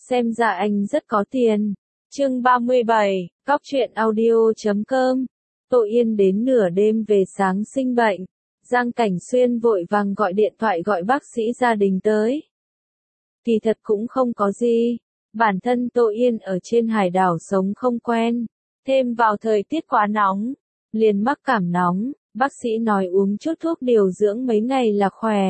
xem ra anh rất có tiền. Chương 37, Cóc truyện audio.com. Tô Yên đến nửa đêm về sáng sinh bệnh. Giang Cảnh Xuyên vội vàng gọi điện thoại gọi bác sĩ gia đình tới. Kỳ thật cũng không có gì. Bản thân Tô Yên ở trên hải đảo sống không quen. Thêm vào thời tiết quá nóng. Liền mắc cảm nóng. Bác sĩ nói uống chút thuốc điều dưỡng mấy ngày là khỏe.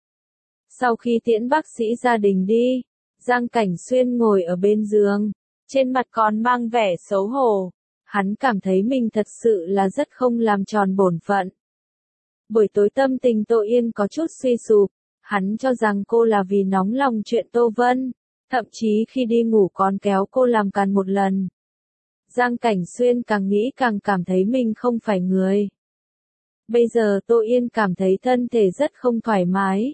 Sau khi tiễn bác sĩ gia đình đi, Giang Cảnh Xuyên ngồi ở bên giường. Trên mặt còn mang vẻ xấu hổ. Hắn cảm thấy mình thật sự là rất không làm tròn bổn phận. Buổi tối tâm tình Tô Yên có chút suy sụp. Hắn cho rằng cô là vì nóng lòng chuyện Tô Vân. Thậm chí khi đi ngủ còn kéo cô làm càn một lần. Giang Cảnh Xuyên càng nghĩ càng cảm thấy mình không phải người. Bây giờ Tô Yên cảm thấy thân thể rất không thoải mái.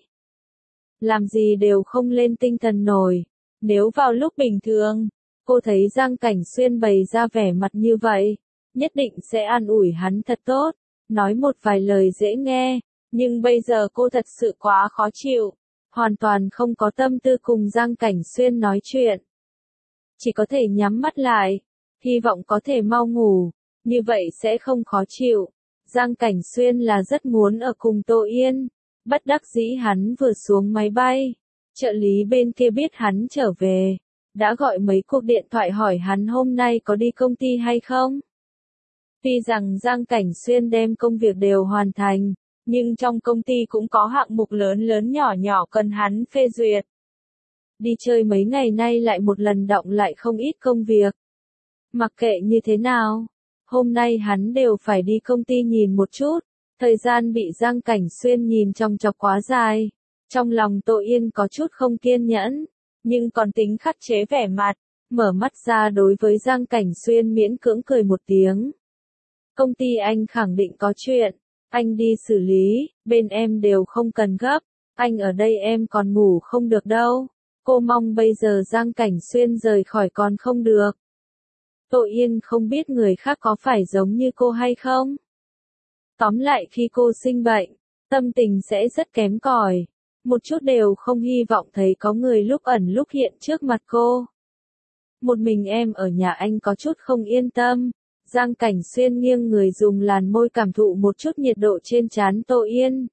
Làm gì đều không lên tinh thần nổi. Nếu vào lúc bình thường, cô thấy Giang Cảnh Xuyên bày ra vẻ mặt như vậy, nhất định sẽ an ủi hắn thật tốt, nói một vài lời dễ nghe, nhưng bây giờ cô thật sự quá khó chịu, hoàn toàn không có tâm tư cùng Giang Cảnh Xuyên nói chuyện. Chỉ có thể nhắm mắt lại, hy vọng có thể mau ngủ, như vậy sẽ không khó chịu. Giang Cảnh Xuyên là rất muốn ở cùng Tô Yên, bất đắc dĩ hắn vừa xuống máy bay, trợ lý bên kia biết hắn trở về. Đã gọi mấy cuộc điện thoại hỏi hắn hôm nay có đi công ty hay không. Tuy rằng Giang Cảnh Xuyên đem công việc đều hoàn thành, nhưng trong công ty cũng có hạng mục lớn lớn nhỏ nhỏ cần hắn phê duyệt. Đi chơi mấy ngày nay lại một lần đọng lại không ít công việc. Mặc kệ như thế nào, hôm nay hắn đều phải đi công ty nhìn một chút, thời gian bị Giang Cảnh Xuyên nhìn chòng chọc quá dài. Trong lòng Tô Yên có chút không kiên nhẫn. Nhưng còn tính khắc chế vẻ mặt, mở mắt ra đối với Giang Cảnh Xuyên miễn cưỡng cười một tiếng. Công ty anh khẳng định có chuyện, anh đi xử lý, bên em đều không cần gấp, anh ở đây em còn ngủ không được đâu. Cô mong bây giờ Giang Cảnh Xuyên rời khỏi còn không được. Tô Yên không biết người khác có phải giống như cô hay không. Tóm lại khi cô sinh bệnh, tâm tình sẽ rất kém cỏi. Một chút đều không hy vọng thấy có người lúc ẩn lúc hiện trước mặt cô. Một mình em ở nhà anh có chút không yên tâm. Giang Cảnh Xuyên nghiêng người dùng làn môi cảm thụ một chút nhiệt độ trên trán Tô Yên.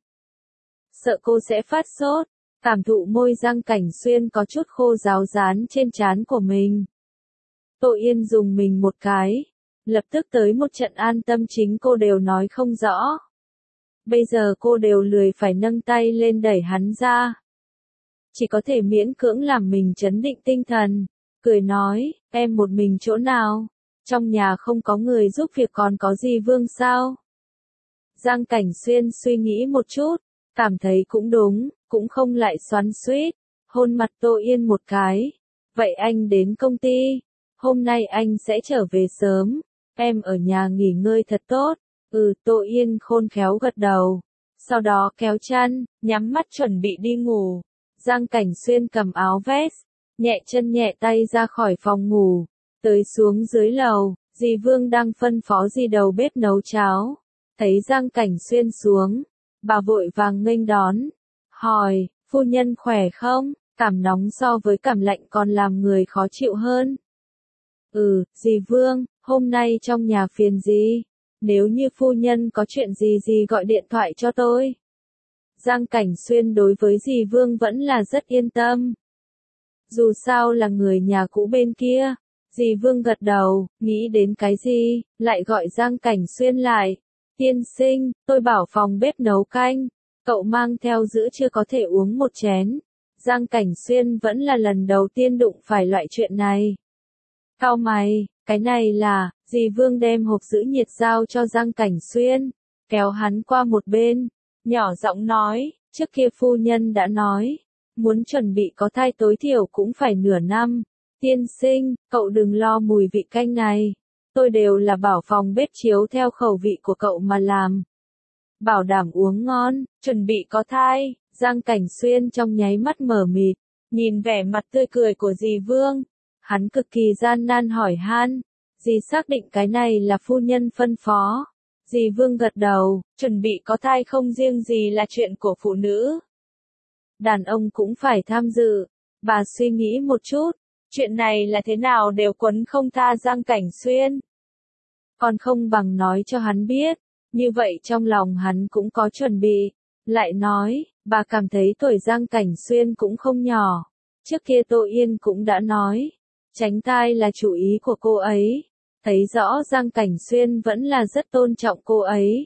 Sợ cô sẽ phát sốt, cảm thụ môi Giang Cảnh Xuyên có chút khô ráo rán trên trán của mình. Tô Yên dùng mình một cái, lập tức tới một trận an tâm chính cô đều nói không rõ. Bây giờ cô đều lười phải nâng tay lên đẩy hắn ra. Chỉ có thể miễn cưỡng làm mình trấn định tinh thần, cười nói, em một mình chỗ nào? Trong nhà không có người giúp việc còn có gì Vương sao? Giang Cảnh Xuyên suy nghĩ một chút, cảm thấy cũng đúng, cũng không lại xoắn xuýt, hôn mặt Tô Yên một cái. Vậy anh đến công ty, hôm nay anh sẽ trở về sớm, em ở nhà nghỉ ngơi thật tốt. Tô Yên khôn khéo gật đầu. Sau đó kéo chăn, nhắm mắt chuẩn bị đi ngủ. Giang Cảnh Xuyên cầm áo vest, nhẹ chân nhẹ tay ra khỏi phòng ngủ. Tới xuống dưới lầu, dì Vương đang phân phó dì đầu bếp nấu cháo. Thấy Giang Cảnh Xuyên xuống, bà vội vàng nghênh đón. Hỏi, phu nhân khỏe không? Cảm nóng so với cảm lạnh còn làm người khó chịu hơn. Dì Vương, hôm nay trong nhà phiền gì? Nếu như phu nhân có chuyện gì gì gọi điện thoại cho tôi. Giang Cảnh Xuyên đối với dì Vương vẫn là rất yên tâm. Dù sao là người nhà cũ bên kia. Dì Vương gật đầu, nghĩ đến cái gì, lại gọi Giang Cảnh Xuyên lại. Tiên sinh, tôi bảo phòng bếp nấu canh. Cậu mang theo giữ chưa có thể uống một chén. Giang Cảnh Xuyên vẫn là lần đầu tiên đụng phải loại chuyện này. Cau mày, cái này là, dì Vương đem hộp giữ nhiệt giao cho Giang Cảnh Xuyên, kéo hắn qua một bên, nhỏ giọng nói, trước kia phu nhân đã nói, muốn chuẩn bị có thai tối thiểu cũng phải nửa năm. Tiên sinh, cậu đừng lo mùi vị canh này, tôi đều là bảo phòng bếp chiếu theo khẩu vị của cậu mà làm. Bảo đảm uống ngon, chuẩn bị có thai. Giang Cảnh Xuyên trong nháy mắt mở mịt, nhìn vẻ mặt tươi cười của dì Vương. Hắn cực kỳ gian nan hỏi han, dì xác định cái này là phu nhân phân phó. Dì Vương gật đầu, chuẩn bị có thai không riêng gì là chuyện của phụ nữ. Đàn ông cũng phải tham dự. Bà suy nghĩ một chút, Chuyện này là thế nào đều quấn không tha Giang Cảnh Xuyên. Còn không bằng nói cho hắn biết, như vậy trong lòng hắn cũng có chuẩn bị. Lại nói, bà cảm thấy tuổi Giang Cảnh Xuyên cũng không nhỏ. Trước kia Tô Yên cũng đã nói, tránh tai là chủ ý của cô ấy. Thấy rõ Giang Cảnh Xuyên vẫn là rất tôn trọng cô ấy.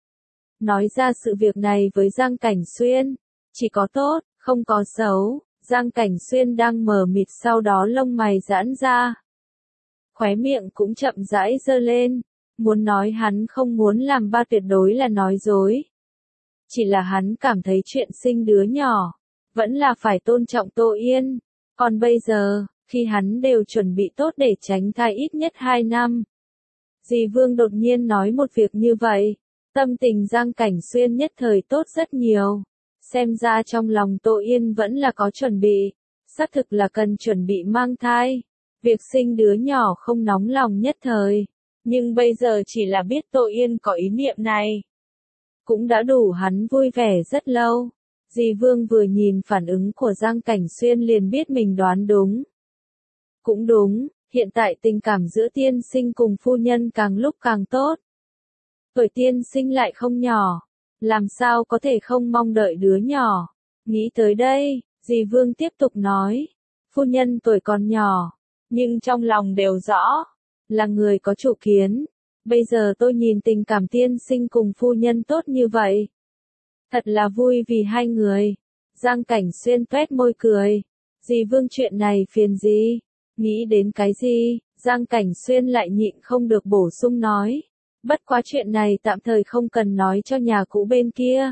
Nói ra sự việc này với Giang Cảnh Xuyên, chỉ có tốt, không có xấu. Giang Cảnh Xuyên đang mờ mịt, sau đó lông mày giãn ra. Khóe miệng cũng chậm rãi giơ lên. Muốn nói hắn không muốn làm ba tuyệt đối là nói dối. Chỉ là hắn cảm thấy chuyện sinh đứa nhỏ, vẫn là phải tôn trọng Tô Yên. Còn bây giờ, khi hắn đều chuẩn bị tốt để tránh thai ít nhất 2 năm. Dì Vương đột nhiên nói một việc như vậy, tâm tình Giang Cảnh Xuyên nhất thời tốt rất nhiều. Xem ra trong lòng Tô Yên vẫn là có chuẩn bị, xác thực là cần chuẩn bị mang thai. Việc sinh đứa nhỏ không nóng lòng nhất thời, nhưng bây giờ chỉ là biết Tô Yên có ý niệm này, cũng đã đủ hắn vui vẻ rất lâu. Dì Vương vừa nhìn phản ứng của Giang Cảnh Xuyên liền biết mình đoán đúng. Cũng đúng, hiện tại tình cảm giữa tiên sinh cùng phu nhân càng lúc càng tốt. Tuổi tiên sinh lại không nhỏ, làm sao có thể không mong đợi đứa nhỏ. Nghĩ tới đây, dì Vương tiếp tục nói, phu nhân tuổi còn nhỏ, nhưng trong lòng đều rõ, là người có chủ kiến. Bây giờ tôi nhìn tình cảm tiên sinh cùng phu nhân tốt như vậy, thật là vui vì hai người. Giang Cảnh Xuyên tuét môi cười, dì Vương chuyện này phiền gì? Nghĩ đến cái gì? Giang Cảnh Xuyên lại nhịn không được bổ sung nói, bất quá chuyện này tạm thời không cần nói cho nhà cũ bên kia.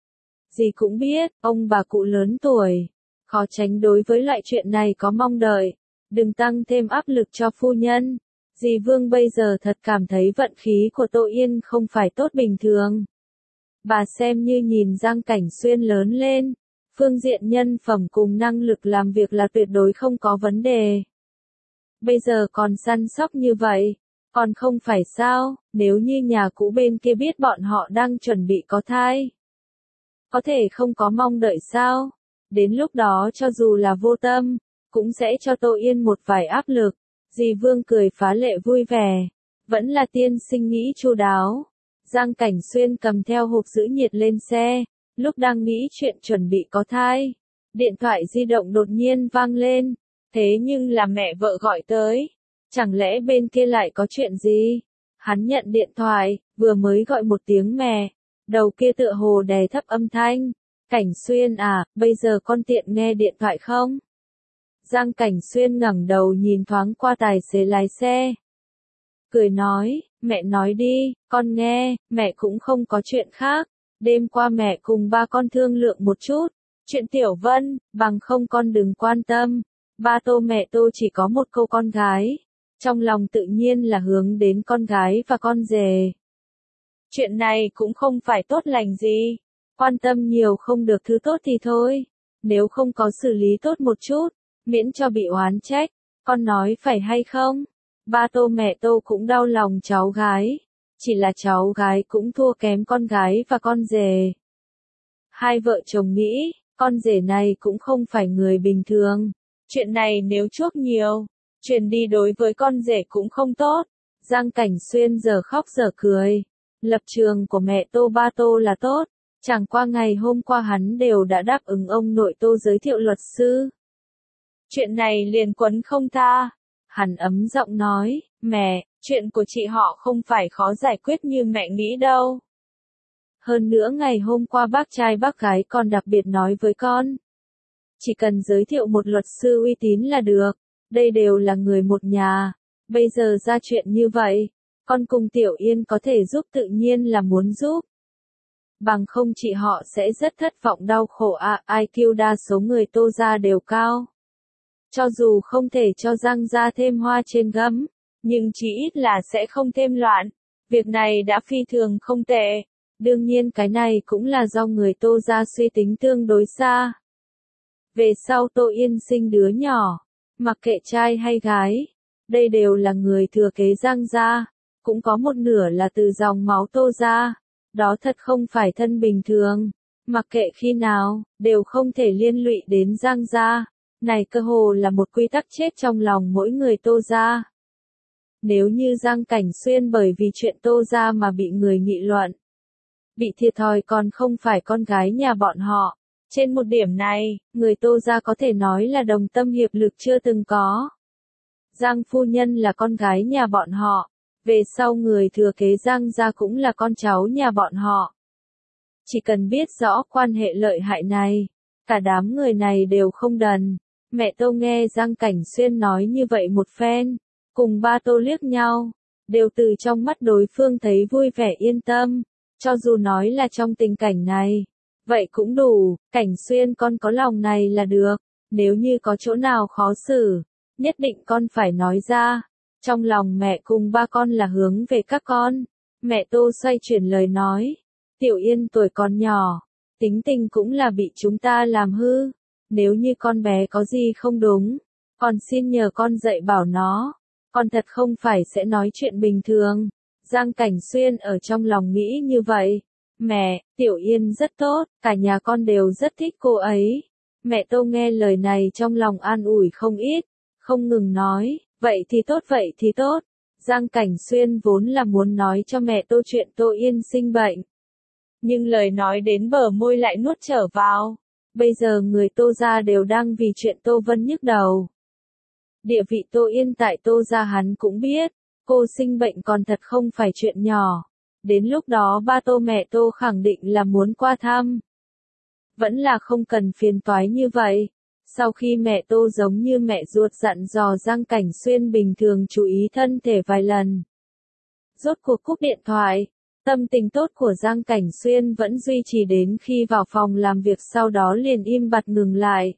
Dì cũng biết, ông bà cụ lớn tuổi, khó tránh đối với loại chuyện này có mong đợi, đừng tăng thêm áp lực cho phu nhân. Dì Vương bây giờ thật cảm thấy vận khí của Tô Yên không phải tốt bình thường. Bà xem như nhìn Giang Cảnh Xuyên lớn lên, phương diện nhân phẩm cùng năng lực làm việc là tuyệt đối không có vấn đề. Bây giờ còn săn sóc như vậy, còn không phải sao, nếu như nhà cũ bên kia biết bọn họ đang chuẩn bị có thai, có thể không có mong đợi sao? Đến lúc đó cho dù là vô tâm, cũng sẽ cho Tô Yên một vài áp lực. Dì Vương cười phá lệ vui vẻ, vẫn là tiên sinh nghĩ chu đáo. Giang Cảnh Xuyên cầm theo hộp giữ nhiệt lên xe, lúc đang nghĩ chuyện chuẩn bị có thai, điện thoại di động đột nhiên vang lên, thế nhưng là mẹ vợ gọi tới, chẳng lẽ bên kia lại có chuyện gì? Hắn nhận điện thoại, vừa mới gọi một tiếng mẹ, đầu kia tựa hồ đè thấp âm thanh, Cảnh Xuyên à, bây giờ con tiện nghe điện thoại không? Giang Cảnh Xuyên ngẩng đầu nhìn thoáng qua tài xế lái xe, cười nói, mẹ nói đi, con nghe, mẹ cũng không có chuyện khác. Đêm qua mẹ cùng ba con thương lượng một chút, chuyện Tiểu Vân, bằng không con đừng quan tâm. Ba Tô mẹ Tô chỉ có một cô con gái, trong lòng tự nhiên là hướng đến con gái và con rể. Chuyện này cũng không phải tốt lành gì, quan tâm nhiều không được thứ tốt thì thôi, nếu không có xử lý tốt một chút, miễn cho bị oán trách, con nói phải hay không? Ba Tô mẹ Tô cũng đau lòng cháu gái, chỉ là cháu gái cũng thua kém con gái và con rể. Hai vợ chồng nghĩ, con rể này cũng không phải người bình thường, chuyện này nếu chuốc nhiều, truyền đi đối với con rể cũng không tốt. Giang Cảnh Xuyên giờ khóc giờ cười, lập trường của mẹ Tô ba Tô là tốt, chẳng qua ngày hôm qua hắn đều đã đáp ứng ông nội Tô giới thiệu luật sư. Chuyện này liền quấn không tha. Hắn ấm giọng nói, mẹ, chuyện của chị họ không phải khó giải quyết như mẹ nghĩ đâu. Hơn nữa ngày hôm qua bác trai bác gái còn đặc biệt nói với con, chỉ cần giới thiệu một luật sư uy tín là được, đây đều là người một nhà, bây giờ ra chuyện như vậy, con cùng Tiểu Yên có thể giúp tự nhiên là muốn giúp. Bằng không chị họ sẽ rất thất vọng đau khổ à, IQ đa số người Tô gia đều cao. Cho dù không thể cho Giang gia thêm hoa trên gấm, nhưng chí ít là sẽ không thêm loạn. Việc này đã phi thường không tệ. Đương nhiên cái này cũng là do người Tô gia suy tính tương đối xa. Về sau Tô Yên sinh đứa nhỏ, mặc kệ trai hay gái, đây đều là người thừa kế Giang gia, cũng có một nửa là từ dòng máu Tô gia. Đó thật không phải thân bình thường, mặc kệ khi nào, đều không thể liên lụy đến Giang gia. Này cơ hồ là một quy tắc chết trong lòng mỗi người Tô gia. Nếu như Giang Cảnh Xuyên bởi vì chuyện Tô gia mà bị người nghị luận, bị thiệt thòi còn không phải con gái nhà bọn họ. Trên một điểm này, người Tô gia có thể nói là đồng tâm hiệp lực chưa từng có. Giang phu nhân là con gái nhà bọn họ, về sau người thừa kế Giang gia cũng là con cháu nhà bọn họ. Chỉ cần biết rõ quan hệ lợi hại này, cả đám người này đều không đần. Mẹ Tô nghe Giang Cảnh Xuyên nói như vậy một phen, cùng ba Tô liếc nhau, đều từ trong mắt đối phương thấy vui vẻ yên tâm, cho dù nói là trong tình cảnh này. Vậy cũng đủ, Cảnh Xuyên con có lòng này là được, nếu như có chỗ nào khó xử, nhất định con phải nói ra. Trong lòng mẹ cùng ba con là hướng về các con. Mẹ Tô xoay chuyển lời nói, Tiểu Yên tuổi còn nhỏ, tính tình cũng là bị chúng ta làm hư. Nếu như con bé có gì không đúng, con xin nhờ con dạy bảo nó, con thật không phải sẽ nói chuyện bình thường. Giang Cảnh Xuyên ở trong lòng nghĩ như vậy. Mẹ, Tiểu Yên rất tốt, cả nhà con đều rất thích cô ấy. Mẹ Tô nghe lời này trong lòng an ủi không ít, không ngừng nói, vậy thì tốt vậy thì tốt. Giang Cảnh Xuyên vốn là muốn nói cho mẹ Tô chuyện Tô Yên sinh bệnh. Nhưng lời nói đến bờ môi lại nuốt trở vào. Bây giờ người Tô gia đều đang vì chuyện Tô Vân nhức đầu. Địa vị Tô Yên tại Tô gia hắn cũng biết, cô sinh bệnh còn thật không phải chuyện nhỏ. Đến lúc đó ba Tô mẹ Tô khẳng định là muốn qua thăm. Vẫn là không cần phiền toái như vậy. Sau khi mẹ Tô giống như mẹ ruột dặn dò Giang Cảnh Xuyên bình thường chú ý thân thể vài lần. Rốt cuộc cúp điện thoại, tâm tình tốt của Giang Cảnh Xuyên vẫn duy trì đến khi vào phòng làm việc, sau đó liền im bặt ngừng lại.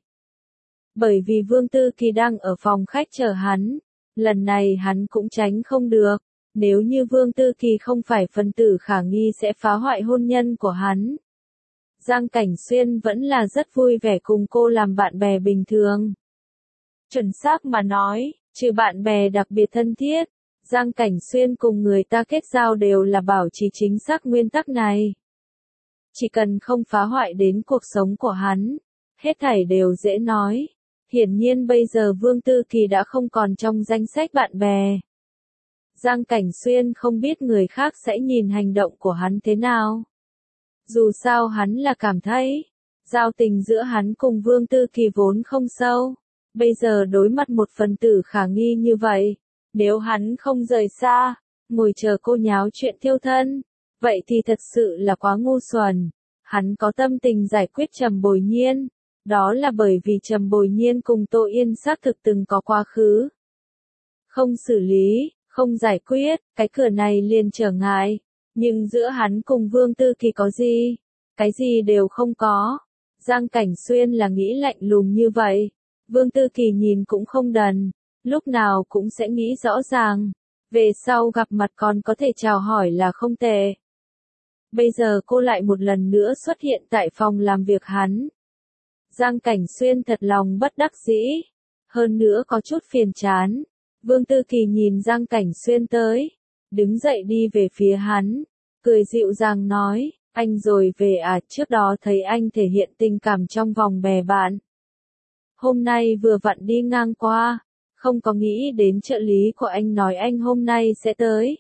Bởi vì Vương Tư Kỳ đang ở phòng khách chờ hắn, lần này hắn cũng tránh không được. Nếu như Vương Tư Kỳ không phải phần tử khả nghi sẽ phá hoại hôn nhân của hắn. Giang Cảnh Xuyên vẫn là rất vui vẻ cùng cô làm bạn bè bình thường. Chuẩn xác mà nói, trừ bạn bè đặc biệt thân thiết, Giang Cảnh Xuyên cùng người ta kết giao đều là bảo trì chính xác nguyên tắc này. Chỉ cần không phá hoại đến cuộc sống của hắn, hết thảy đều dễ nói. Hiển nhiên bây giờ Vương Tư Kỳ đã không còn trong danh sách bạn bè. Giang Cảnh Xuyên không biết người khác sẽ nhìn hành động của hắn thế nào. Dù sao hắn là cảm thấy, giao tình giữa hắn cùng Vương Tư Kỳ vốn không sâu. Bây giờ đối mặt một phần tử khả nghi như vậy, nếu hắn không rời xa, ngồi chờ cô nháo chuyện thiêu thân, vậy thì thật sự là quá ngu xuẩn. Hắn có tâm tình giải quyết Trầm Bồi Nhiên, đó là bởi vì Trầm Bồi Nhiên cùng Tô Yên xác thực từng có quá khứ. Không xử lý, không giải quyết, cái cửa này liền trở ngại. Nhưng giữa hắn cùng Vương Tư Kỳ có gì? Cái gì đều không có. Giang Cảnh Xuyên là nghĩ lạnh lùng như vậy. Vương Tư Kỳ nhìn cũng không đần, lúc nào cũng sẽ nghĩ rõ ràng. Về sau gặp mặt còn có thể chào hỏi là không tệ. Bây giờ cô lại một lần nữa xuất hiện tại phòng làm việc hắn. Giang Cảnh Xuyên thật lòng bất đắc dĩ, hơn nữa có chút phiền chán. Vương Tư Kỳ nhìn Giang Cảnh Xuyên tới, đứng dậy đi về phía hắn, cười dịu dàng nói, anh rồi về à, trước đó thấy anh thể hiện tình cảm trong vòng bè bạn. Hôm nay vừa vặn đi ngang qua, không có nghĩ đến trợ lý của anh nói anh hôm nay sẽ tới.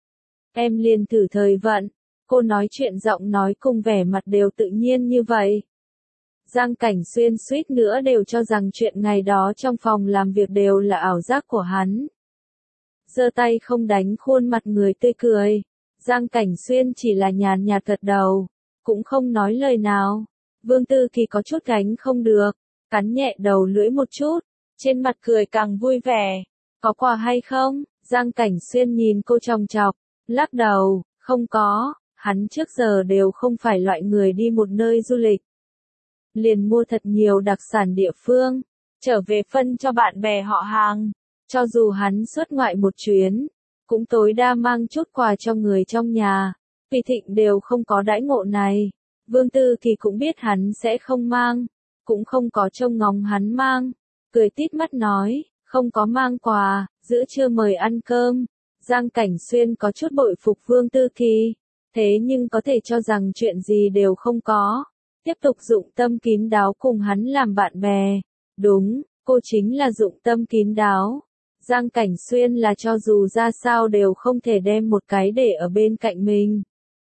Em liền thử thời vận, cô nói chuyện giọng nói cùng vẻ mặt đều tự nhiên như vậy. Giang Cảnh Xuyên suýt nữa đều cho rằng chuyện ngày đó trong phòng làm việc đều là ảo giác của hắn. Giơ tay không đánh khuôn mặt người tươi cười. Giang Cảnh Xuyên chỉ là nhàn nhạt gật đầu, cũng không nói lời nào. Vương Tư Kỳ có chút gánh không được, cắn nhẹ đầu lưỡi một chút, trên mặt cười càng vui vẻ. Có quà hay không? Giang Cảnh Xuyên nhìn cô chòng chọc, lắc đầu, không có, hắn trước giờ đều không phải loại người đi một nơi du lịch liền mua thật nhiều đặc sản địa phương, trở về phân cho bạn bè họ hàng. Cho dù hắn xuất ngoại một chuyến, cũng tối đa mang chút quà cho người trong nhà. Vì Thịnh đều không có đãi ngộ này. Vương Tư Kỳ cũng biết hắn sẽ không mang, cũng không có trông ngóng hắn mang. Cười tít mắt nói, không có mang quà, giữa trưa mời ăn cơm. Giang Cảnh Xuyên có chút bội phục Vương Tư Kỳ, thế nhưng có thể cho rằng chuyện gì đều không có. Tiếp tục dụng tâm kín đáo cùng hắn làm bạn bè. Đúng, cô chính là dụng tâm kín đáo. Giang Cảnh Xuyên là cho dù ra sao đều không thể đem một cái để ở bên cạnh mình.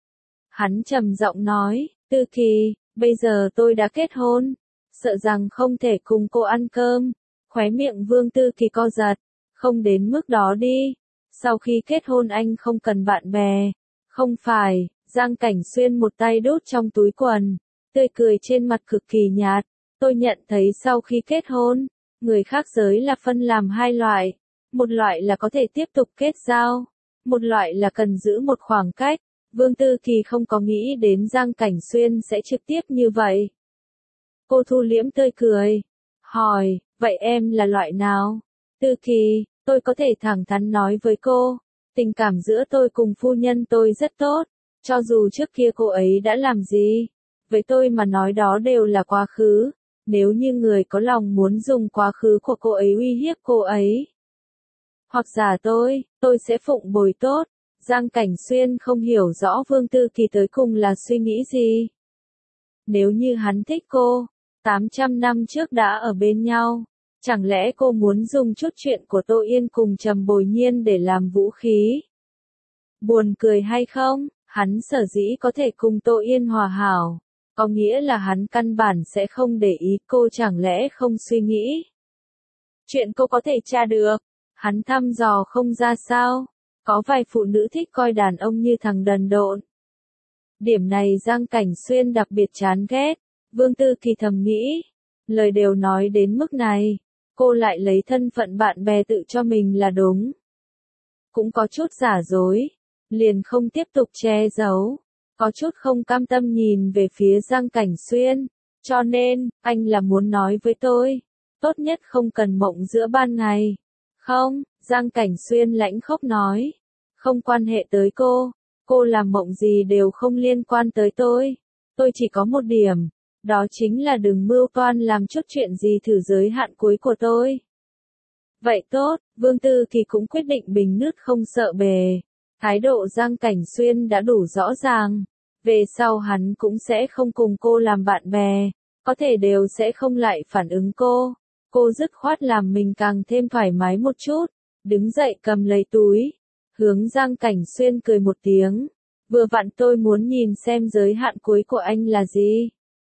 Hắn trầm giọng nói, Tư Kỳ, bây giờ tôi đã kết hôn, sợ rằng không thể cùng cô ăn cơm. Khóe miệng Vương Tư Kỳ co giật, không đến mức đó đi. Sau khi kết hôn anh không cần bạn bè. Không phải, Giang Cảnh Xuyên một tay đút trong túi quần, tươi cười trên mặt cực kỳ nhạt. Tôi nhận thấy sau khi kết hôn, người khác giới là phân làm hai loại. Một loại là có thể tiếp tục kết giao, một loại là cần giữ một khoảng cách. Vương Tư Kỳ không có nghĩ đến Giang Cảnh Xuyên sẽ trực tiếp như vậy. Cô thu liễm tươi cười, hỏi, vậy em là loại nào? Tư Kỳ, tôi có thể thẳng thắn nói với cô, tình cảm giữa tôi cùng phu nhân tôi rất tốt, cho dù trước kia cô ấy đã làm gì, với tôi mà nói đó đều là quá khứ, nếu như người có lòng muốn dùng quá khứ của cô ấy uy hiếp cô ấy. Hoặc giả tôi sẽ phụng bồi tốt. Giang Cảnh Xuyên không hiểu rõ Vương Tư Kỳ tới cùng là suy nghĩ gì. Nếu như hắn thích cô, 800 năm trước đã ở bên nhau, chẳng lẽ cô muốn dùng chút chuyện của Tô Yên cùng Trầm Bồi Nhiên để làm vũ khí? Buồn cười hay không, hắn sở dĩ có thể cùng Tô Yên hòa hảo, có nghĩa là hắn căn bản sẽ không để ý cô, chẳng lẽ không suy nghĩ. Chuyện cô có thể tra được, hắn thăm dò không ra sao. Có vài phụ nữ thích coi đàn ông như thằng đần độn. Điểm này Giang Cảnh Xuyên đặc biệt chán ghét. Vương Tư Kỳ thầm nghĩ, lời đều nói đến mức này, cô lại lấy thân phận bạn bè tự cho mình là đúng. Cũng có chút giả dối, liền không tiếp tục che giấu, có chút không cam tâm nhìn về phía Giang Cảnh Xuyên, cho nên, anh là muốn nói với tôi, tốt nhất không cần mộng giữa ban ngày. Không, Giang Cảnh Xuyên lãnh khốc nói, không quan hệ tới cô làm mộng gì đều không liên quan tới tôi chỉ có một điểm, đó chính là đừng mưu toan làm chút chuyện gì thử giới hạn cuối của tôi. Vậy tốt, Vương Tư Kỳ cũng quyết định bình nước không sợ bề, thái độ Giang Cảnh Xuyên đã đủ rõ ràng, về sau hắn cũng sẽ không cùng cô làm bạn bè, có thể đều sẽ không lại phản ứng cô dứt khoát làm mình càng thêm thoải mái một chút, đứng dậy cầm lấy túi, hướng Giang Cảnh Xuyên cười một tiếng, vừa vặn tôi muốn nhìn xem giới hạn cuối của anh là gì.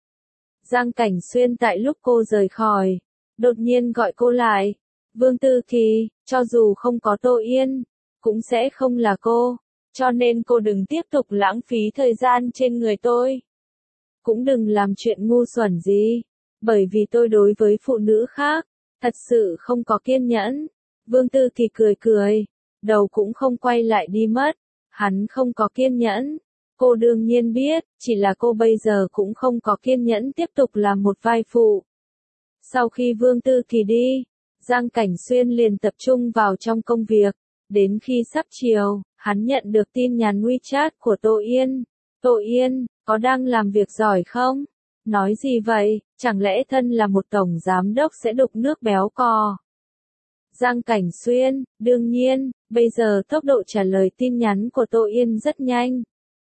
Giang Cảnh Xuyên tại lúc cô rời khỏi, đột nhiên gọi cô lại, Vương Tư Kỳ, cho dù không có Tô Yên, cũng sẽ không là cô, cho nên cô đừng tiếp tục lãng phí thời gian trên người tôi. Cũng đừng làm chuyện ngu xuẩn gì. Bởi vì tôi đối với phụ nữ khác, thật sự không có kiên nhẫn. Vương Tư Kỳ cười, đầu cũng không quay lại đi mất. Hắn không có kiên nhẫn. Cô đương nhiên biết, chỉ là cô bây giờ cũng không có kiên nhẫn tiếp tục làm một vai phụ. Sau khi Vương Tư Kỳ đi, Giang Cảnh Xuyên liền tập trung vào trong công việc. Đến khi sắp chiều, hắn nhận được tin nhắn WeChat của Tô Yên. Tô Yên, có đang làm việc giỏi không? Nói gì vậy, chẳng lẽ thân là một tổng giám đốc sẽ đục nước béo cò? Giang Cảnh Xuyên, đương nhiên, bây giờ tốc độ trả lời tin nhắn của Tô Yên rất nhanh.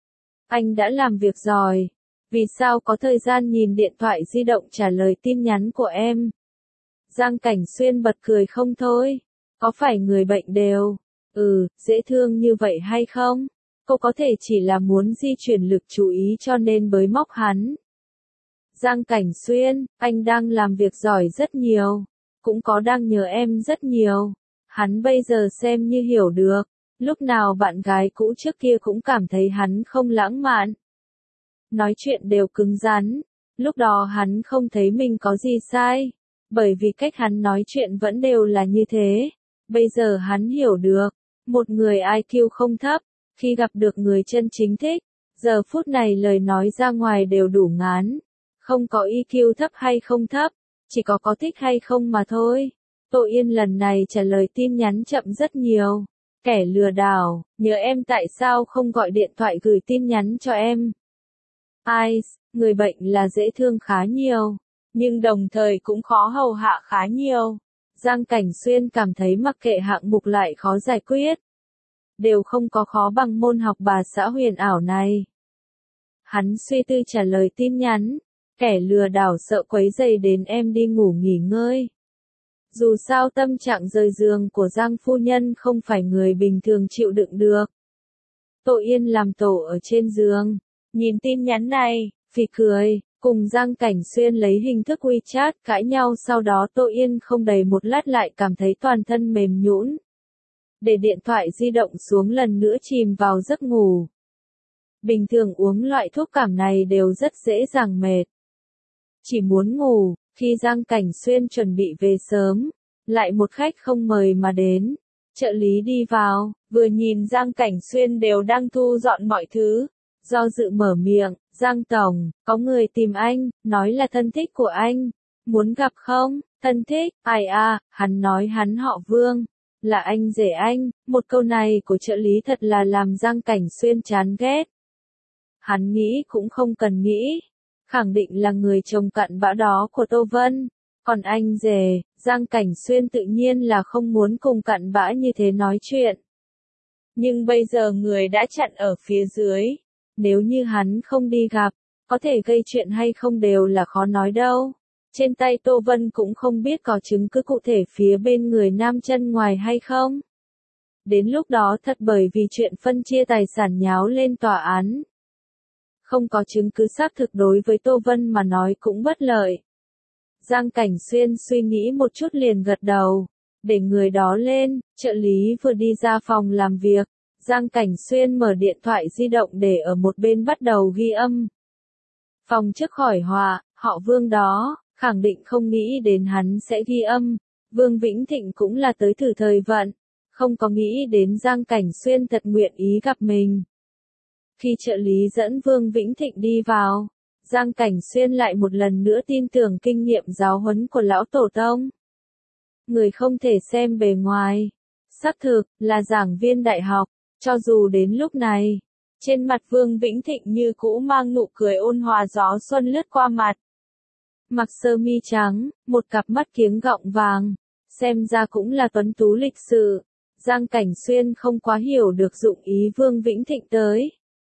Anh đã làm việc giỏi, vì sao có thời gian nhìn điện thoại di động trả lời tin nhắn của em? Giang Cảnh Xuyên bật cười không thôi, có phải người bệnh đều, dễ thương như vậy hay không? Cô có thể chỉ là muốn di chuyển lực chú ý cho nên bới móc hắn. Giang Cảnh Xuyên, anh đang làm việc giỏi rất nhiều, cũng có đang nhớ em rất nhiều. Hắn bây giờ xem như hiểu được, lúc nào bạn gái cũ trước kia cũng cảm thấy hắn không lãng mạn. Nói chuyện đều cứng rắn, lúc đó hắn không thấy mình có gì sai, bởi vì cách hắn nói chuyện vẫn đều là như thế. Bây giờ hắn hiểu được, một người IQ không thấp, khi gặp được người chân chính thích, giờ phút này lời nói ra ngoài đều đủ ngán. Không có EQ thấp hay không thấp, chỉ có thích hay không mà thôi. Tô Yên lần này trả lời tin nhắn chậm rất nhiều. Kẻ lừa đảo, nhớ em tại sao không gọi điện thoại gửi tin nhắn cho em? Ai, người bệnh là dễ thương khá nhiều, nhưng đồng thời cũng khó hầu hạ khá nhiều. Giang Cảnh Xuyên cảm thấy mặc kệ hạng mục lại khó giải quyết, đều không có khó bằng môn học bà xã huyền ảo này. Hắn suy tư trả lời tin nhắn, Kẻ lừa đảo sợ quấy rầy đến em đi ngủ nghỉ ngơi. Dù sao tâm trạng rời giường của Giang phu nhân không phải người bình thường chịu đựng được. Tô Yên làm tổ ở trên giường, nhìn tin nhắn này, phì cười, cùng Giang Cảnh Xuyên lấy hình thức WeChat cãi nhau, sau đó Tô Yên không đầy một lát lại cảm thấy toàn thân mềm nhũn. Để điện thoại di động xuống lần nữa chìm vào giấc ngủ. Bình thường uống loại thuốc cảm này đều rất dễ dàng mệt. Chỉ muốn ngủ, khi Giang Cảnh Xuyên chuẩn bị về sớm, lại một khách không mời mà đến. Trợ lý đi vào, vừa nhìn Giang Cảnh Xuyên đều đang thu dọn mọi thứ. Do dự mở miệng, Giang Tổng, có người tìm anh, nói là thân thích của anh. Muốn gặp không? Thân thích, ai à, hắn nói hắn họ Vương. Là anh rể anh, một câu này của trợ lý thật là làm Giang Cảnh Xuyên chán ghét. Hắn nghĩ cũng không cần nghĩ. Khẳng định là người chồng cặn bã đó của Tô Vân. Còn anh rể, Giang Cảnh Xuyên tự nhiên là không muốn cùng cặn bã như thế nói chuyện. Nhưng bây giờ người đã chặn ở phía dưới. Nếu như hắn không đi gặp, có thể gây chuyện hay không đều là khó nói đâu. Trên tay Tô Vân cũng không biết có chứng cứ cụ thể phía bên người nam chân ngoài hay không. Đến lúc đó thật bởi vì chuyện phân chia tài sản nháo lên tòa án. Không có chứng cứ xác thực đối với Tô Vân mà nói cũng bất lợi. Giang Cảnh Xuyên suy nghĩ một chút liền gật đầu. Để người đó lên, trợ lý vừa đi ra phòng làm việc. Giang Cảnh Xuyên mở điện thoại di động để ở một bên bắt đầu ghi âm. Phòng trước khỏi họa, họ Vương đó, khẳng định không nghĩ đến hắn sẽ ghi âm. Vương Vĩnh Thịnh cũng là tới thử thời vận. Không có nghĩ đến Giang Cảnh Xuyên thật nguyện ý gặp mình. Khi trợ lý dẫn Vương Vĩnh Thịnh đi vào, Giang Cảnh Xuyên lại một lần nữa tin tưởng kinh nghiệm giáo huấn của lão tổ tông. Người không thể xem bề ngoài. Xác thực, là giảng viên đại học, cho dù đến lúc này, trên mặt Vương Vĩnh Thịnh như cũ mang nụ cười ôn hòa, gió xuân lướt qua mặt. Mặc sơ mi trắng, một cặp mắt kiếng gọng vàng, xem ra cũng là tuấn tú lịch sự. Giang Cảnh Xuyên không quá hiểu được dụng ý Vương Vĩnh Thịnh tới.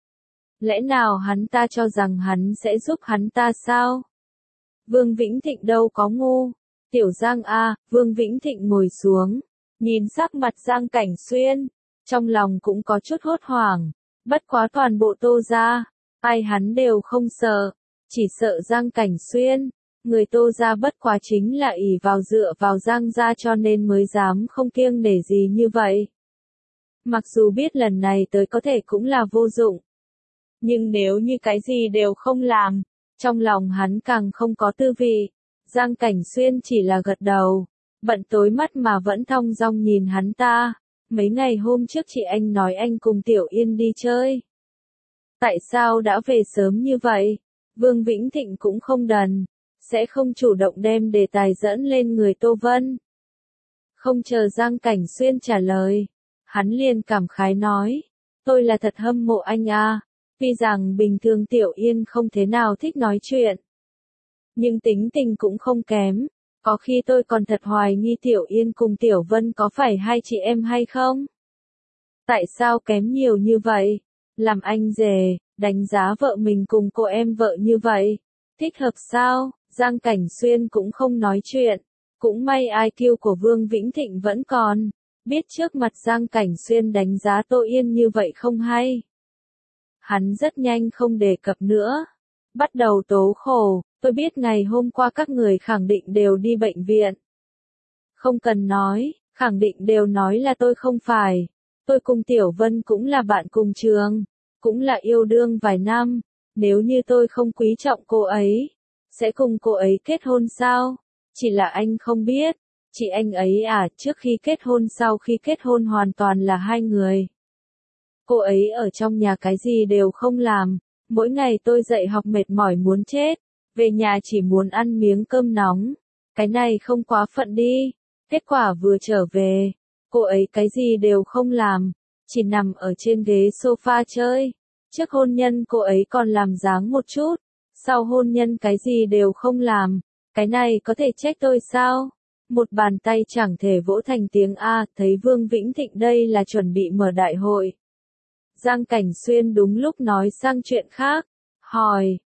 Lẽ nào hắn ta cho rằng hắn sẽ giúp hắn ta sao? Vương Vĩnh Thịnh đâu có ngu. Tiểu Giang a, Vương Vĩnh Thịnh ngồi xuống, nhìn sắc mặt Giang Cảnh Xuyên, trong lòng cũng có chút hốt hoảng. Bất quá toàn bộ Tô gia, ai hắn đều không sợ, chỉ sợ Giang Cảnh Xuyên. Người Tô gia bất quá chính là ỷ vào dựa vào Giang gia cho nên mới dám không kiêng nể gì như vậy. Mặc dù biết lần này tới có thể cũng là vô dụng. Nhưng nếu như cái gì đều không làm, trong lòng hắn càng không có tư vị. Giang Cảnh Xuyên chỉ là gật đầu, bận tối mắt mà vẫn thong dong nhìn hắn ta. Mấy ngày hôm trước chị anh nói anh cùng Tiểu Yên đi chơi. Tại sao đã về sớm như vậy? Vương Vĩnh Thịnh cũng không đần, sẽ không chủ động đem đề tài dẫn lên người Tô Vân. Không chờ Giang Cảnh Xuyên trả lời, hắn liền cảm khái nói, tôi là thật hâm mộ anh a. Tuy rằng bình thường Tiểu Yên không thế nào thích nói chuyện, nhưng tính tình cũng không kém. Có khi tôi còn thật hoài nghi Tiểu Yên cùng Tiểu Vân có phải hai chị em hay không? Tại sao kém nhiều như vậy? Làm anh rể, đánh giá vợ mình cùng cô em vợ như vậy. Thích hợp sao? Giang Cảnh Xuyên cũng không nói chuyện. Cũng may IQ của Vương Vĩnh Thịnh vẫn còn. Biết trước mặt Giang Cảnh Xuyên đánh giá Tô Yên như vậy không hay. Hắn rất nhanh không đề cập nữa. Bắt đầu tố khổ, tôi biết ngày hôm qua các người khẳng định đều đi bệnh viện. Không cần nói, khẳng định đều nói là tôi không phải. Tôi cùng Tiểu Vân cũng là bạn cùng trường, cũng là yêu đương vài năm. Nếu như tôi không quý trọng cô ấy, sẽ cùng cô ấy kết hôn sao? Chỉ là anh không biết, chị anh ấy à, trước khi kết hôn sau khi kết hôn hoàn toàn là hai người. Cô ấy ở trong nhà cái gì đều không làm, mỗi ngày tôi dậy học mệt mỏi muốn chết, về nhà chỉ muốn ăn miếng cơm nóng. Cái này không quá phận đi. Kết quả vừa trở về, cô ấy cái gì đều không làm, chỉ nằm ở trên ghế sofa chơi. Trước hôn nhân cô ấy còn làm dáng một chút, sau hôn nhân cái gì đều không làm. Cái này có thể trách tôi sao? Một bàn tay chẳng thể vỗ thành tiếng A, thấy Vương Vĩnh Thịnh đây là chuẩn bị mở đại hội. Giang Cảnh Xuyên đúng lúc nói sang chuyện khác, hỏi,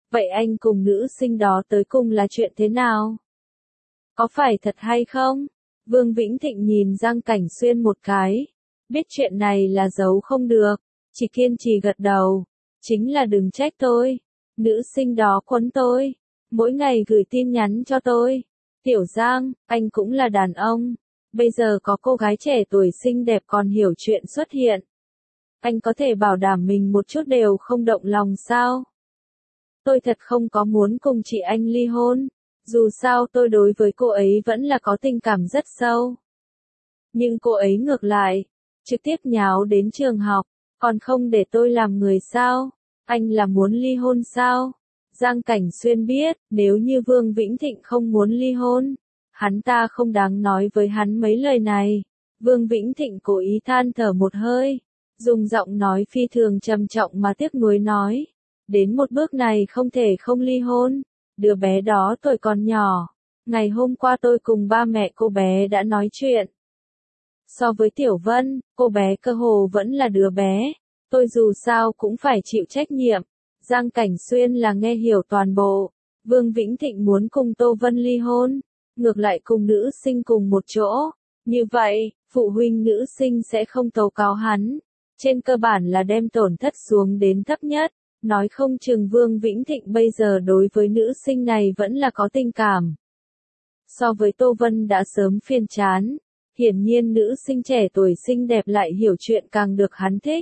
Vậy anh cùng nữ sinh đó tới cùng là chuyện thế nào? Có phải thật hay không? Vương Vĩnh Thịnh nhìn Giang Cảnh Xuyên một cái. Biết chuyện này là giấu không được. Chỉ kiên trì gật đầu. Chính là đừng trách tôi. Nữ sinh đó quấn tôi. Mỗi ngày gửi tin nhắn cho tôi. Tiểu Giang, anh cũng là đàn ông. Bây giờ có cô gái trẻ tuổi xinh đẹp còn hiểu chuyện xuất hiện. Anh có thể bảo đảm mình một chút đều không động lòng sao? Tôi thật không có muốn cùng chị anh ly hôn. Dù sao tôi đối với cô ấy vẫn là có tình cảm rất sâu. Nhưng cô ấy ngược lại, trực tiếp nháo đến trường học, còn không để tôi làm người sao? Anh là muốn ly hôn sao? Giang Cảnh Xuyên biết, nếu như Vương Vĩnh Thịnh không muốn ly hôn, hắn ta không đáng nói với hắn mấy lời này. Vương Vĩnh Thịnh cố ý than thở một hơi, dùng giọng nói phi thường trầm trọng mà tiếc nuối nói. Đến một bước này không thể không ly hôn. Đứa bé đó tuổi còn nhỏ. Ngày hôm qua tôi cùng ba mẹ cô bé đã nói chuyện. So với Tiểu Vân, cô bé cơ hồ vẫn là đứa bé. Tôi dù sao cũng phải chịu trách nhiệm. Giang Cảnh Xuyên là nghe hiểu toàn bộ. Vương Vĩnh Thịnh muốn cùng Tô Vân ly hôn. Ngược lại cùng nữ sinh cùng một chỗ. Như vậy, phụ huynh nữ sinh sẽ không tố cáo hắn. Trên cơ bản là đem tổn thất xuống đến thấp nhất. Nói không chừng Vương Vĩnh Thịnh bây giờ đối với nữ sinh này vẫn là có tình cảm. So với Tô Vân đã sớm phiền chán. Hiển nhiên nữ sinh trẻ tuổi xinh đẹp lại hiểu chuyện càng được hắn thích.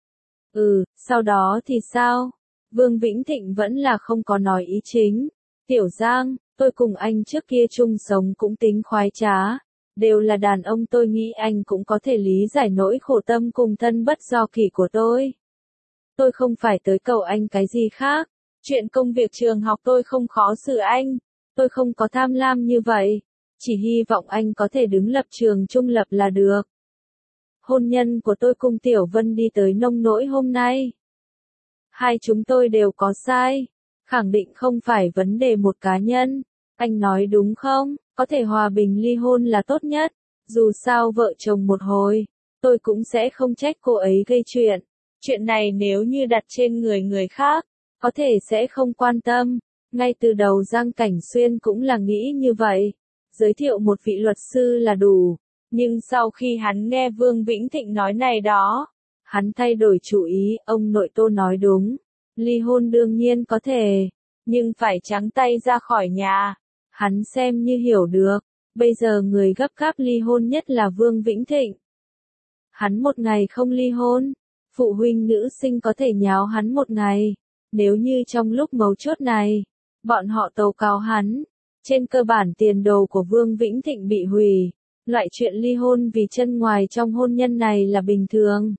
Sau đó thì sao? Vương Vĩnh Thịnh vẫn là không có nói ý chính. Tiểu Giang, tôi cùng anh trước kia chung sống cũng tính khoái trá. Đều là đàn ông, tôi nghĩ anh cũng có thể lý giải nỗi khổ tâm cùng thân bất do kỷ của tôi. Tôi không phải tới cầu anh cái gì khác. Chuyện công việc trường học tôi không khó xử anh. Tôi không có tham lam như vậy. Chỉ hy vọng anh có thể đứng lập trường trung lập là được. Hôn nhân của tôi cùng Tiểu Vân đi tới nông nỗi hôm nay. Hai chúng tôi đều có sai. Khẳng định không phải vấn đề một cá nhân. Anh nói đúng không? Có thể hòa bình ly hôn là tốt nhất. Dù sao vợ chồng một hồi. Tôi cũng sẽ không trách cô ấy gây chuyện. Chuyện này nếu như đặt trên người khác, có thể sẽ không quan tâm. Ngay từ đầu Giang Cảnh Xuyên cũng là nghĩ như vậy. Giới thiệu một vị luật sư là đủ. Nhưng sau khi hắn nghe Vương Vĩnh Thịnh nói này đó, hắn thay đổi chủ ý. Ông nội Tô nói đúng. Ly hôn đương nhiên có thể, nhưng phải trắng tay ra khỏi nhà. Hắn xem như hiểu được. Bây giờ người gấp gáp ly hôn nhất là Vương Vĩnh Thịnh. Hắn một ngày không ly hôn, phụ huynh nữ sinh có thể nháo hắn một ngày. Nếu như trong lúc mấu chốt này, bọn họ tố cáo hắn, trên cơ bản tiền đồ của Vương Vĩnh Thịnh bị hủy. Loại chuyện ly hôn vì chân ngoài trong hôn nhân này là bình thường.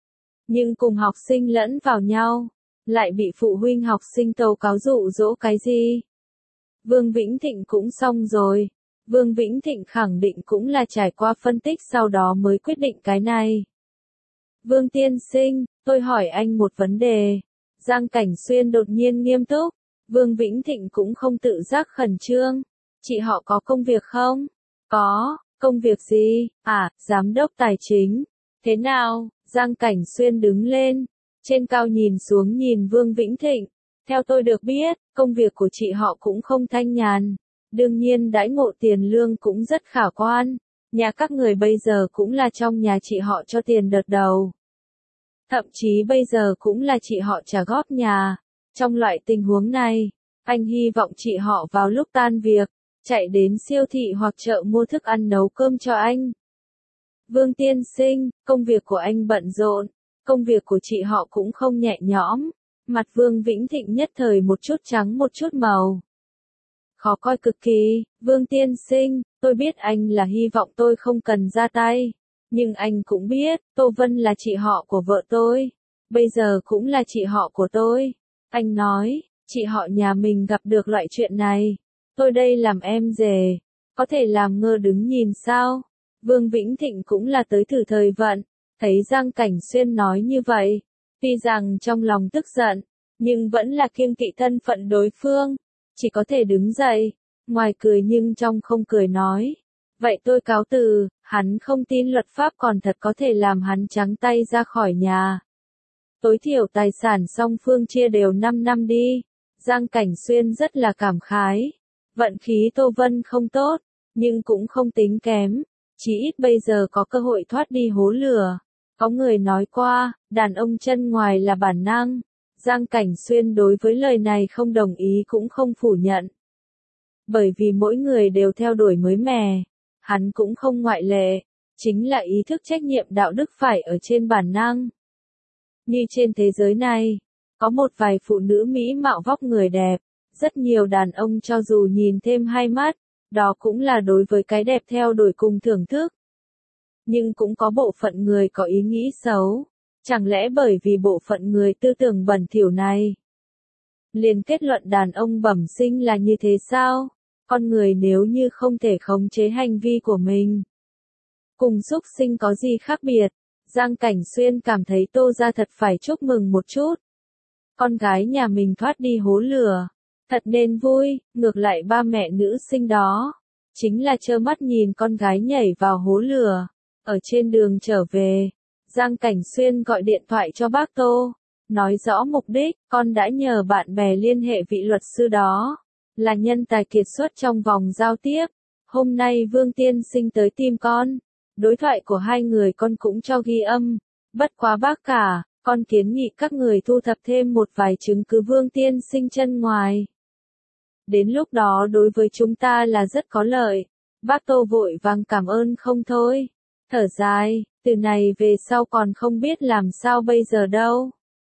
Nhưng cùng học sinh lẫn vào nhau, lại bị phụ huynh học sinh tố cáo dụ dỗ cái gì? Vương Vĩnh Thịnh cũng xong rồi. Vương Vĩnh Thịnh khẳng định cũng là trải qua phân tích sau đó mới quyết định cái này. Vương tiên sinh, tôi hỏi anh một vấn đề. Giang Cảnh Xuyên đột nhiên nghiêm túc. Vương Vĩnh Thịnh cũng không tự giác khẩn trương. Chị họ có công việc không? Có, công việc gì? Giám đốc tài chính. Thế nào? Giang Cảnh Xuyên đứng lên. Trên cao nhìn xuống nhìn Vương Vĩnh Thịnh. Theo tôi được biết, công việc của chị họ cũng không thanh nhàn. Đương nhiên đãi ngộ tiền lương cũng rất khả quan. Nhà các người bây giờ cũng là trong nhà chị họ cho tiền đợt đầu. Thậm chí bây giờ cũng là chị họ trả góp nhà. Trong loại tình huống này, anh hy vọng chị họ vào lúc tan việc, chạy đến siêu thị hoặc chợ mua thức ăn nấu cơm cho anh. Vương tiên sinh, công việc của anh bận rộn, công việc của chị họ cũng không nhẹ nhõm. Mặt Vương Vĩnh Thịnh nhất thời một chút trắng một chút màu. Khó coi cực kỳ. Vương tiên sinh, tôi biết anh là hy vọng tôi không cần ra tay. Nhưng anh cũng biết, Tô Vân là chị họ của vợ tôi. Bây giờ cũng là chị họ của tôi. Anh nói, chị họ nhà mình gặp được loại chuyện này. Tôi đây làm em rể. Có thể làm ngơ đứng nhìn sao? Vương Vĩnh Thịnh cũng là tới thử thời vận. Thấy Giang Cảnh Xuyên nói như vậy. Tuy rằng trong lòng tức giận, nhưng vẫn là kiêng kỵ thân phận đối phương. Chỉ có thể đứng dậy, ngoài cười nhưng trong không cười nói. Vậy tôi cáo từ, hắn không tin luật pháp còn thật có thể làm hắn trắng tay ra khỏi nhà. Tối thiểu tài sản song phương chia đều 5 năm đi. Giang Cảnh Xuyên rất là cảm khái. Vận khí Tô Vân không tốt, nhưng cũng không tính kém. Chỉ ít bây giờ có cơ hội thoát đi hố lửa. Có người nói qua, đàn ông chân ngoài là bản năng. Giang Cảnh Xuyên đối với lời này không đồng ý cũng không phủ nhận. Bởi vì mỗi người đều theo đuổi mới mẻ. Hắn cũng không ngoại lệ. Chính là ý thức trách nhiệm đạo đức phải ở trên bản năng. Như trên thế giới này, có một vài phụ nữ mỹ mạo vóc người đẹp. Rất nhiều đàn ông cho dù nhìn thêm hai mắt, đó cũng là đối với cái đẹp theo đuổi cùng thưởng thức. Nhưng cũng có bộ phận người có ý nghĩ xấu. Chẳng lẽ bởi vì bộ phận người tư tưởng bẩn thỉu này, liền kết luận đàn ông bẩm sinh là như thế sao? Con người nếu như không thể khống chế hành vi của mình, cùng súc sinh có gì khác biệt? Giang Cảnh Xuyên cảm thấy Tô gia thật phải chúc mừng một chút. Con gái nhà mình thoát đi hố lửa, thật nên vui. Ngược lại ba mẹ nữ sinh đó, chính là trơ mắt nhìn con gái nhảy vào hố lửa. Ở trên đường trở về, Giang Cảnh Xuyên gọi điện thoại cho bác Tô, nói rõ mục đích. Con đã nhờ bạn bè liên hệ vị luật sư đó, là nhân tài kiệt xuất trong vòng giao tiếp. Hôm nay Vương Tiên Sinh tới tìm con. Đối thoại của hai người con cũng cho ghi âm. Bất quá bác cả, con kiến nghị các người thu thập thêm một vài chứng cứ Vương Tiên Sinh chân ngoài. Đến lúc đó đối với chúng ta là rất có lợi. Bác Tô vội vàng cảm ơn không thôi. Thở dài, từ này về sau còn không biết làm sao bây giờ đâu.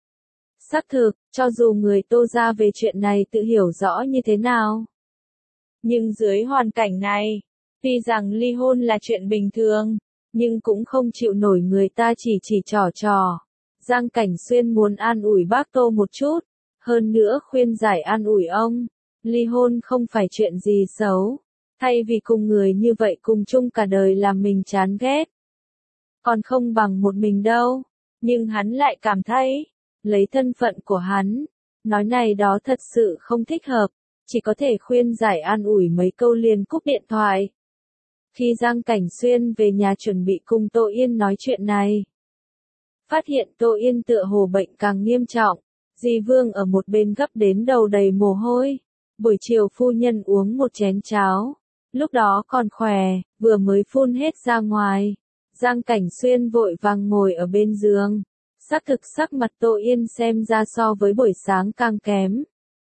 Xác thực, cho dù người Tô gia về chuyện này tự hiểu rõ như thế nào, nhưng dưới hoàn cảnh này, tuy rằng ly hôn là chuyện bình thường, nhưng cũng không chịu nổi người ta chỉ trò. Giang Cảnh Xuyên muốn an ủi bác Tô một chút, hơn nữa khuyên giải an ủi ông. Ly hôn không phải chuyện gì xấu, thay vì cùng người như vậy cùng chung cả đời làm mình chán ghét, còn không bằng một mình đâu. Nhưng hắn lại cảm thấy, lấy thân phận của hắn, nói này đó thật sự không thích hợp, chỉ có thể khuyên giải an ủi mấy câu liền cúp điện thoại. Khi Giang Cảnh Xuyên về nhà chuẩn bị cùng Tô Yên nói chuyện này, phát hiện Tô Yên tựa hồ bệnh càng nghiêm trọng. Dì Vương ở một bên gấp đến đầu đầy mồ hôi. Buổi chiều phu nhân uống một chén cháo, lúc đó còn khỏe, vừa mới phun hết ra ngoài. Giang Cảnh Xuyên vội vàng ngồi ở bên giường. Xác thực sắc mặt Tô Yên xem ra so với buổi sáng càng kém.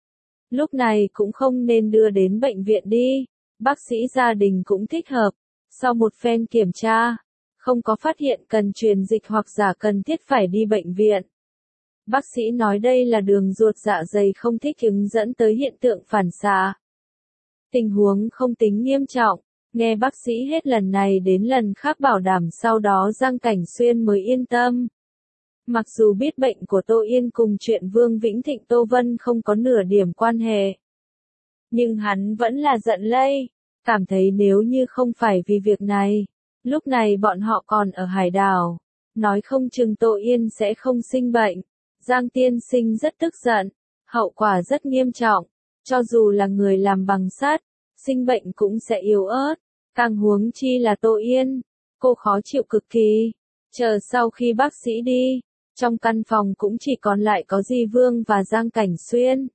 Lúc này cũng không nên đưa đến bệnh viện đi. Bác sĩ gia đình cũng thích hợp. Sau một phen kiểm tra, không có phát hiện cần truyền dịch hoặc giả cần thiết phải đi bệnh viện. Bác sĩ nói đây là đường ruột dạ dày không thích ứng dẫn tới hiện tượng phản xạ. Tình huống không tính nghiêm trọng. Nghe bác sĩ hết lần này đến lần khác bảo đảm, sau đó Giang Cảnh Xuyên mới yên tâm. Mặc dù biết bệnh của Tô Yên cùng chuyện Vương Vĩnh Thịnh Tô Vân không có nửa điểm quan hệ, nhưng hắn vẫn là giận lây, cảm thấy nếu như không phải vì việc này, lúc này bọn họ còn ở hải đảo, nói không chừng Tô Yên sẽ không sinh bệnh. Giang tiên sinh rất tức giận, hậu quả rất nghiêm trọng, cho dù là người làm bằng sắt, sinh bệnh cũng sẽ yếu ớt, càng huống chi là Tô Yên, cô khó chịu cực kỳ. Chờ sau khi bác sĩ đi, trong căn phòng cũng chỉ còn lại có Di Vương và Giang Cảnh Xuyên.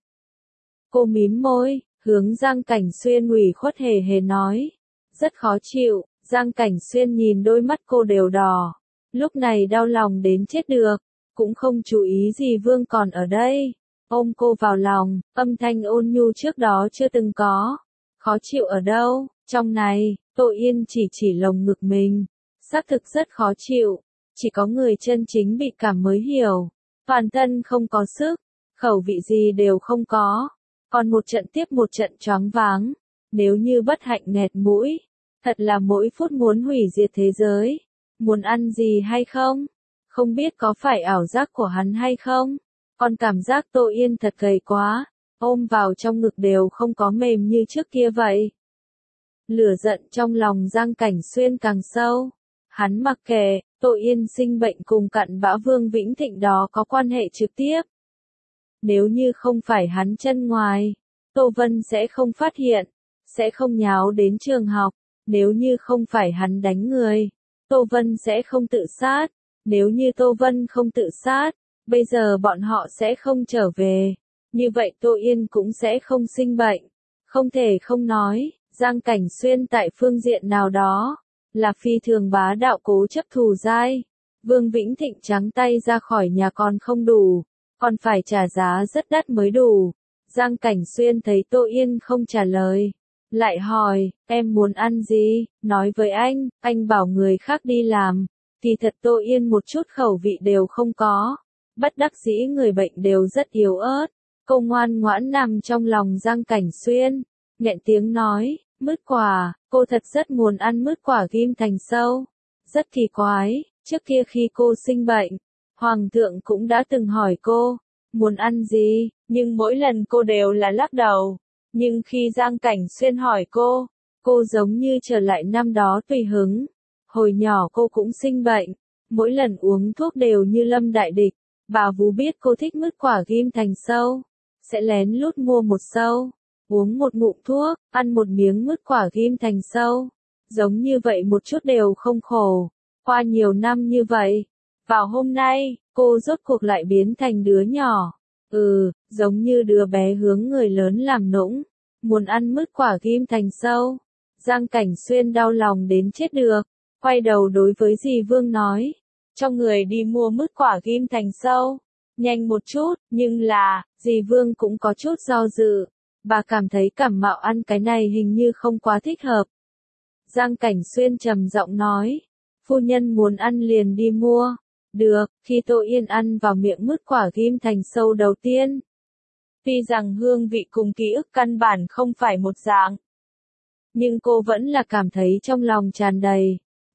Cô mím môi, hướng Giang Cảnh Xuyên ủy khuất hề hề nói, rất khó chịu. Giang Cảnh Xuyên nhìn đôi mắt cô đều đỏ, lúc này đau lòng đến chết được, cũng không chú ý Di Vương còn ở đây, ôm cô vào lòng, âm thanh ôn nhu trước đó chưa từng có. Khó chịu ở đâu? Trong này, Tô Yên chỉ lồng ngực mình, xác thực rất khó chịu, chỉ có người chân chính bị cảm mới hiểu, toàn thân không có sức, khẩu vị gì đều không có, còn một trận tiếp một trận choáng váng, nếu như bất hạnh nghẹt mũi, thật là mỗi phút muốn hủy diệt thế giới. Muốn ăn gì hay không? Không biết có phải ảo giác của hắn hay không? Còn cảm giác Tô Yên thật gầy quá, ôm vào trong ngực đều không có mềm như trước kia vậy. Lửa giận trong lòng Giang Cảnh Xuyên càng sâu. Hắn mặc kệ, Tô Yên sinh bệnh cùng cặn bã Vương Vĩnh Thịnh đó có quan hệ trực tiếp. Nếu như không phải hắn chân ngoài, Tô Vân sẽ không phát hiện, sẽ không nháo đến trường học. Nếu như không phải hắn đánh người, Tô Vân sẽ không tự sát. Nếu như Tô Vân không tự sát, bây giờ bọn họ sẽ không trở về. như vậy Tô Yên cũng sẽ không sinh bệnh. Không thể không nói, Giang Cảnh Xuyên tại phương diện nào đó, là phi thường bá đạo cố chấp thù dai. Vương Vĩnh Thịnh trắng tay ra khỏi nhà còn không đủ, còn phải trả giá rất đắt mới đủ. Giang Cảnh Xuyên thấy Tô Yên không trả lời, lại hỏi, em muốn ăn gì, nói với anh bảo người khác đi làm. Thì thật Tô Yên một chút khẩu vị đều không có, bất đắc dĩ người bệnh đều rất yếu ớt. Cô ngoan ngoãn nằm trong lòng Giang Cảnh Xuyên, nghẹn tiếng nói, mứt quả, cô thật rất muốn ăn mứt quả ghim thành sâu. Rất kỳ quái, trước kia khi cô sinh bệnh, Hoàng thượng cũng đã từng hỏi cô, muốn ăn gì, nhưng mỗi lần cô đều là lắc đầu. Nhưng khi Giang Cảnh Xuyên hỏi cô giống như trở lại năm đó tùy hứng. Hồi nhỏ cô cũng sinh bệnh, mỗi lần uống thuốc đều như lâm đại địch. Bà vú biết cô thích mứt quả ghim thành sâu, sẽ lén lút mua một sâu, uống một ngụm thuốc, ăn một miếng mứt quả ghim thành sâu. Giống như vậy một chút đều không khổ. Qua nhiều năm như vậy, vào hôm nay, cô rốt cuộc lại biến thành đứa nhỏ. Giống như đứa bé hướng người lớn làm nũng, muốn ăn mứt quả ghim thành sâu. Giang Cảnh Xuyên đau lòng đến chết được, quay đầu đối với dì Vương nói, cho người đi mua mứt quả ghim thành sâu, nhanh một chút, nhưng là, dì Vương cũng có chút do dự, bà cảm thấy cảm mạo ăn cái này hình như không quá thích hợp. Giang Cảnh Xuyên trầm giọng nói, phu nhân muốn ăn liền đi mua. Được, khi Tô Yên ăn vào miệng mứt quả ghim thành sâu đầu tiên. Tuy rằng hương vị cùng ký ức căn bản không phải một dạng, nhưng cô vẫn là cảm thấy trong lòng tràn đầy,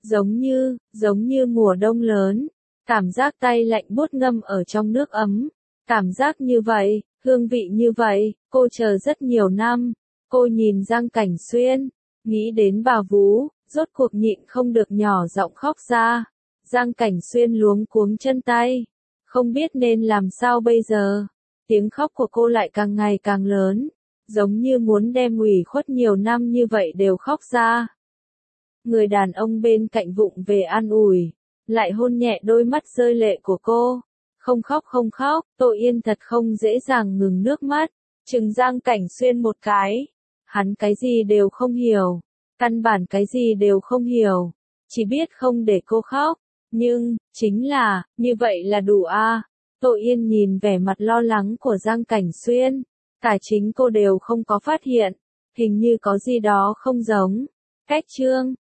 giống như mùa đông lớn, cảm giác tay lạnh buốt ngâm ở trong nước ấm, cảm giác như vậy, hương vị như vậy, cô chờ rất nhiều năm. Cô nhìn Giang Cảnh Xuyên, nghĩ đến bà vú, rốt cuộc nhịn không được nhỏ giọng khóc ra. Giang Cảnh Xuyên luống cuống chân tay, không biết nên làm sao bây giờ. Tiếng khóc của cô lại càng ngày càng lớn, giống như muốn đem ủy khuất nhiều năm như vậy đều khóc ra. Người đàn ông bên cạnh vụng về an ủi, lại hôn nhẹ đôi mắt rơi lệ của cô. Không khóc không khóc, Tô Yên thật không dễ dàng ngừng nước mắt, chừng Giang Cảnh Xuyên một cái. Hắn cái gì đều không hiểu, căn bản cái gì đều không hiểu, chỉ biết không để cô khóc. Nhưng, chính là, như vậy là đủ a. Tô Yên nhìn vẻ mặt lo lắng của Giang Cảnh Xuyên, cả chính cô đều không có phát hiện, hình như có gì đó không giống. Cách chương